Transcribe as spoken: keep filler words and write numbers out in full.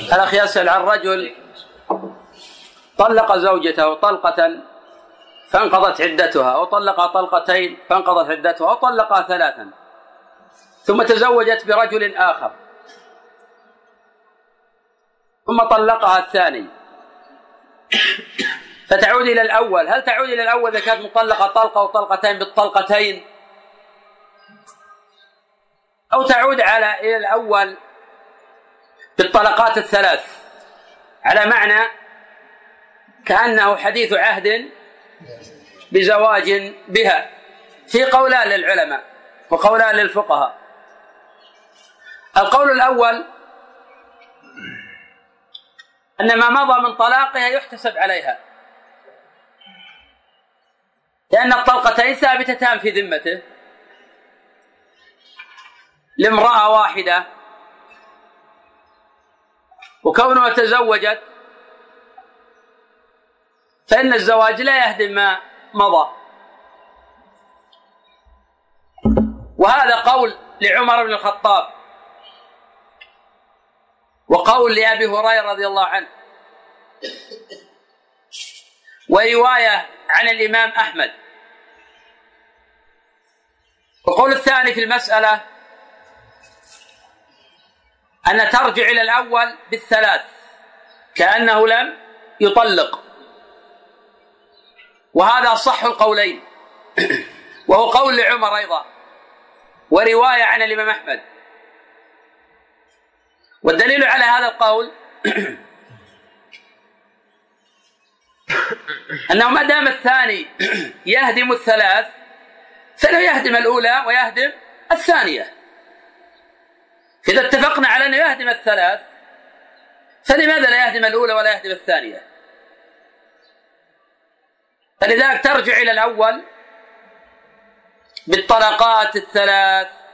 الأخ يسأل عن رجل طلق زوجته طلقة فانقضت عدتها، أو طلقها طلقتين فانقضت عدتها، أو طلقها ثلاثا ثم تزوجت برجل آخر ثم طلقها الثاني فتعود إلى الأول، هل تعود إلى الأول إذا كانت مطلقة طلقة وطلقتين بالطلقتين، أو تعود على إلى الأول بالطلقات الثلاث، على معنى كأنه حديث عهد بزواج بها؟ في قولان للعلماء وقولان للفقهاء. القول الأول أن ما مضى من طلاقها يحتسب عليها، لأن الطلقتين ثابتتان في ذمته لامرأة واحدة، وكونها تزوجت فإن الزواج لا يهدم ما مضى. وهذا قول لعمر بن الخطاب، وقول لأبي هريرة رضي الله عنه، ورواية عن الإمام أحمد. والقول الثاني في المسألة أن ترجع إلى الأول بالثلاث كأنه لم يطلق، وهذا صح القولين، وهو قول لعمر أيضا ورواية عن الإمام أحمد. والدليل على هذا القول أنه ما دام الثاني يهدم الثلاث فإنه يهدم الأولى ويهدم الثانية. إذا اتفقنا على أنه يهدم الثلاث فلماذا لا يهدم الأولى ولا يهدم الثانية؟ فلذلك ترجع إلى الأول بالطلقات الثلاث